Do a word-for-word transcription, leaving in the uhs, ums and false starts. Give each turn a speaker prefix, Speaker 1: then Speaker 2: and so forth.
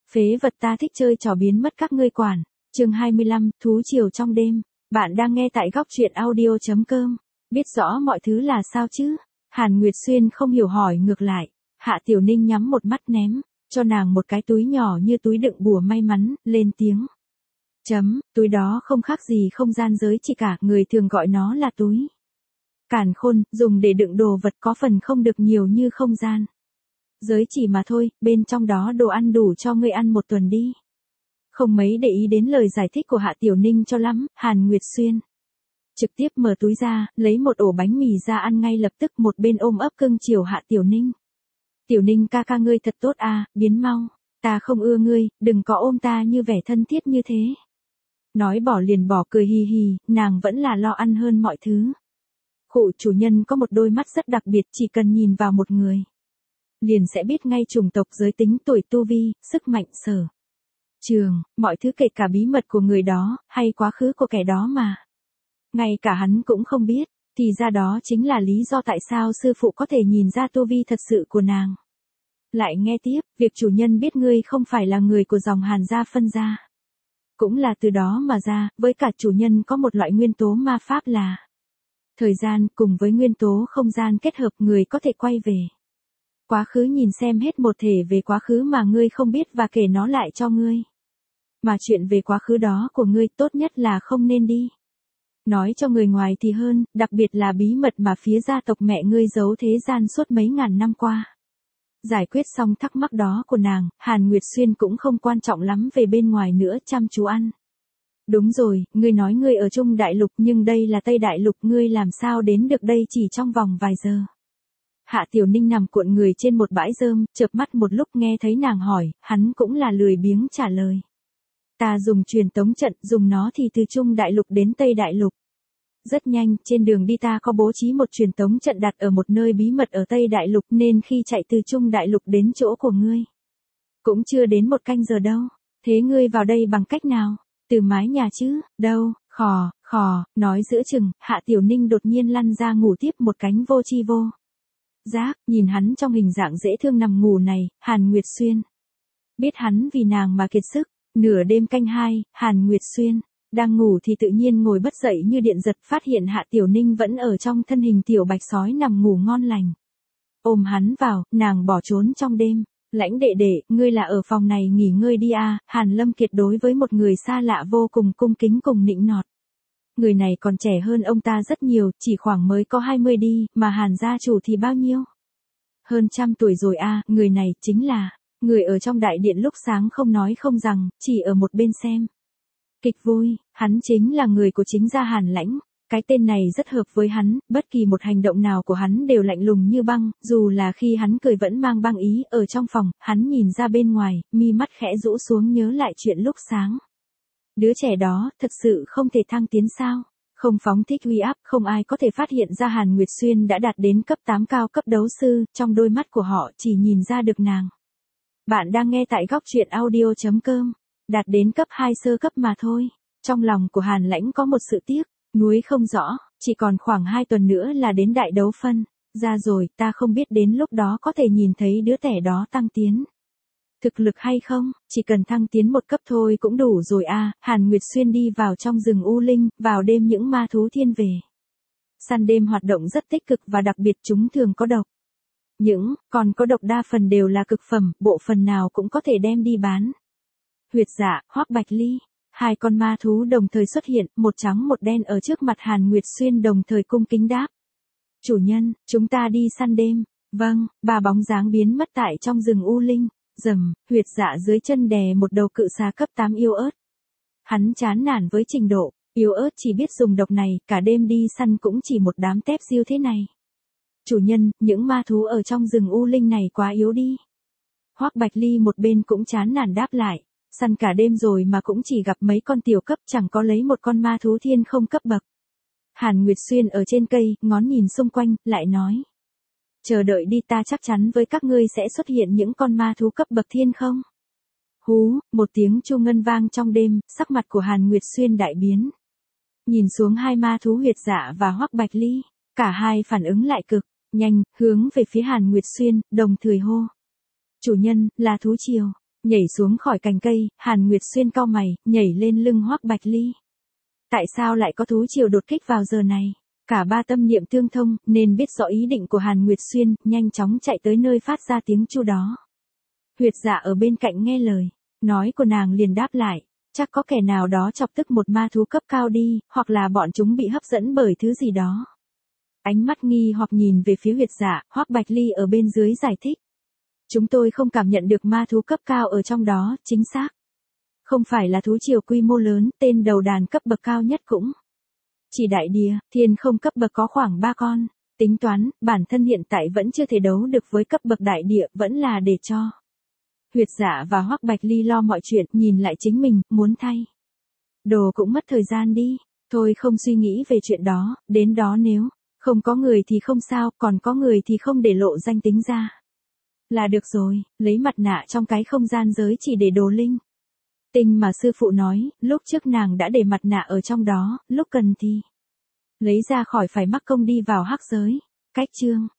Speaker 1: Phế vật ta thích chơi trò biến mất các ngươi quản. Chương hai mươi lăm, thú triều trong đêm. Bạn đang nghe tại góc truyện audio chấm com. Biết rõ mọi thứ là sao chứ? Hàn Nguyệt Xuyên không hiểu hỏi ngược lại. Hạ Tiểu Ninh nhắm một mắt ném cho nàng một cái túi nhỏ như túi đựng bùa may mắn, lên tiếng. Chấm, túi đó không khác gì không gian giới chỉ cả, người thường gọi nó là túi càn khôn, dùng để đựng đồ vật có phần không được nhiều như không gian giới chỉ mà thôi, bên trong đó đồ ăn đủ cho ngươi ăn một tuần đi. Không mấy để ý đến lời giải thích của Hạ Tiểu Ninh cho lắm, Hàn Nguyệt Xuyên trực tiếp mở túi ra, lấy một ổ bánh mì ra ăn ngay lập tức, một bên ôm ấp cưng chiều Hạ Tiểu Ninh. Tiểu Ninh ca ca ngươi thật tốt à, biến mau, ta không ưa ngươi, đừng có ôm ta như vẻ thân thiết như thế. Nói bỏ liền bỏ, cười hì hì, nàng vẫn là lo ăn hơn mọi thứ. Khụ chủ nhân có một đôi mắt rất đặc biệt, chỉ cần nhìn vào một người liền sẽ biết ngay chủng tộc, giới tính, tuổi, tu vi, sức mạnh, sở trường, mọi thứ, kể cả bí mật của người đó, hay quá khứ của kẻ đó mà ngay cả hắn cũng không biết. Thì ra đó chính là lý do tại sao sư phụ có thể nhìn ra tu vi thật sự của nàng. Lại nghe tiếp, việc chủ nhân biết ngươi không phải là người của dòng Hàn gia phân gia cũng là từ đó mà ra, với cả chủ nhân có một loại nguyên tố ma pháp là thời gian, cùng với nguyên tố không gian kết hợp, người có thể quay về quá khứ, nhìn xem hết một thể về quá khứ mà ngươi không biết và kể nó lại cho ngươi. Mà chuyện về quá khứ đó của ngươi tốt nhất là không nên đi nói cho người ngoài thì hơn, đặc biệt là bí mật mà phía gia tộc mẹ ngươi giấu thế gian suốt mấy ngàn năm qua. Giải quyết xong thắc mắc đó của nàng, Hàn Nguyệt Xuyên cũng không quan trọng lắm về bên ngoài nữa, chăm chú ăn. Đúng rồi, ngươi nói ngươi ở Trung Đại Lục nhưng đây là Tây Đại Lục, ngươi làm sao đến được đây chỉ trong vòng vài giờ? Hạ Tiểu Ninh nằm cuộn người trên một bãi rơm, chợp mắt một lúc nghe thấy nàng hỏi, hắn cũng là lười biếng trả lời. Ta dùng truyền tống trận, dùng nó thì từ Trung Đại Lục đến Tây Đại Lục. Rất nhanh, trên đường đi ta có bố trí một truyền tống trận đặt ở một nơi bí mật ở Tây Đại Lục, nên khi chạy từ Trung Đại Lục đến chỗ của ngươi cũng chưa đến một canh giờ đâu. Thế ngươi vào đây bằng cách nào? Từ mái nhà chứ? Đâu? Khò, khò, nói giữa chừng, Hạ Tiểu Ninh đột nhiên lăn ra ngủ tiếp một cánh vô chi vô giác. Nhìn hắn trong hình dạng dễ thương nằm ngủ này, Hàn Nguyệt Xuyên biết hắn vì nàng mà kiệt sức. Nửa đêm canh hai, Hàn Nguyệt Xuyên đang ngủ thì tự nhiên ngồi bất dậy như điện giật, phát hiện Hạ Tiểu Ninh vẫn ở trong thân hình tiểu bạch sói nằm ngủ ngon lành. Ôm hắn vào, nàng bỏ trốn trong đêm. Lãnh đệ đệ, ngươi là ở phòng này nghỉ ngơi đi à? Hàn Lâm Kiệt đối với một người xa lạ vô cùng cung kính cùng nịnh nọt. Người này còn trẻ hơn ông ta rất nhiều, chỉ khoảng mới có hai mươi đi, mà Hàn gia chủ thì bao nhiêu? Hơn trăm tuổi rồi à, người này chính là người ở trong đại điện lúc sáng không nói không rằng, chỉ ở một bên xem kịch vui. Hắn chính là người của chính gia Hàn Lãnh. Cái tên này rất hợp với hắn, bất kỳ một hành động nào của hắn đều lạnh lùng như băng, dù là khi hắn cười vẫn mang băng ý. Ở trong phòng, hắn nhìn ra bên ngoài, mi mắt khẽ rũ xuống nhớ lại chuyện lúc sáng. Đứa trẻ đó, thật sự không thể thăng tiến sao? Không phóng thích uy áp, không ai có thể phát hiện ra Hàn Nguyệt Xuyên đã đạt đến cấp tám cao cấp đấu sư, trong đôi mắt của họ chỉ nhìn ra được nàng. Bạn đang nghe tại góc truyện audio chấm com. Đạt đến cấp hai sơ cấp mà thôi. Trong lòng của Hàn Lãnh có một sự tiếc nuối không rõ, chỉ còn khoảng hai tuần nữa là đến đại đấu phân ra rồi, ta không biết đến lúc đó có thể nhìn thấy đứa trẻ đó tăng tiến thực lực hay không, chỉ cần thăng tiến một cấp thôi cũng đủ rồi à. Hàn Nguyệt Xuyên đi vào trong rừng U Linh, vào đêm những ma thú thiên về săn đêm hoạt động rất tích cực và đặc biệt, chúng thường có độc. Những còn có độc đa phần đều là cực phẩm, bộ phần nào cũng có thể đem đi bán. Huyệt Dạ, Hoắc Bạch Ly, hai con ma thú đồng thời xuất hiện, một trắng một đen ở trước mặt Hàn Nguyệt Xuyên, đồng thời cung kính đáp. Chủ nhân, chúng ta đi săn đêm. Vâng, ba bóng dáng biến mất tại trong rừng U Linh. Rầm, Huyệt Dạ dưới chân đè một đầu cự xà cấp tám yếu ớt. Hắn chán nản với trình độ yếu ớt chỉ biết dùng độc này, cả đêm đi săn cũng chỉ một đám tép diêu thế này. Chủ nhân, những ma thú ở trong rừng U Linh này quá yếu đi. Hoắc Bạch Ly một bên cũng chán nản đáp lại. Săn cả đêm rồi mà cũng chỉ gặp mấy con tiểu cấp, chẳng có lấy một con ma thú thiên không cấp bậc. Hàn Nguyệt Xuyên ở trên cây, ngón nhìn xung quanh, lại nói. Chờ đợi đi, ta chắc chắn với các ngươi sẽ xuất hiện những con ma thú cấp bậc thiên không. Hú, một tiếng chu ngân vang trong đêm, sắc mặt của Hàn Nguyệt Xuyên đại biến. Nhìn xuống hai ma thú Huyệt Dạ và Hoắc Bạch Ly, cả hai phản ứng lại cực nhanh, hướng về phía Hàn Nguyệt Xuyên, đồng thời hô. Chủ nhân, là thú triều. Nhảy xuống khỏi cành cây, Hàn Nguyệt Xuyên cau mày, nhảy lên lưng Hoắc Bạch Ly. Tại sao lại có thú triều đột kích vào giờ này? Cả ba tâm niệm tương thông, nên biết rõ ý định của Hàn Nguyệt Xuyên, nhanh chóng chạy tới nơi phát ra tiếng chu đó. Huyệt Dạ ở bên cạnh nghe lời nói của nàng liền đáp lại, chắc có kẻ nào đó chọc tức một ma thú cấp cao đi, hoặc là bọn chúng bị hấp dẫn bởi thứ gì đó. Ánh mắt nghi hoặc nhìn về phía Huyệt Dạ, Hoắc Bạch Ly ở bên dưới giải thích. Chúng tôi không cảm nhận được ma thú cấp cao ở trong đó, chính xác. Không phải là thú triều quy mô lớn, tên đầu đàn cấp bậc cao nhất cũng chỉ đại địa, thiên không cấp bậc có khoảng ba con. Tính toán, bản thân hiện tại vẫn chưa thể đấu được với cấp bậc đại địa, vẫn là để cho Huyệt Dạ và Hoắc Bạch Ly lo mọi chuyện, nhìn lại chính mình, muốn thay đồ cũng mất thời gian đi. Thôi không suy nghĩ về chuyện đó, đến đó nếu không có người thì không sao, còn có người thì không để lộ danh tính ra là được rồi. Lấy mặt nạ trong cái không gian giới chỉ để đồ linh tinh mà sư phụ nói, lúc trước nàng đã để mặt nạ ở trong đó, lúc cần thì lấy ra khỏi phải mắc công đi vào hắc giới. Cách chương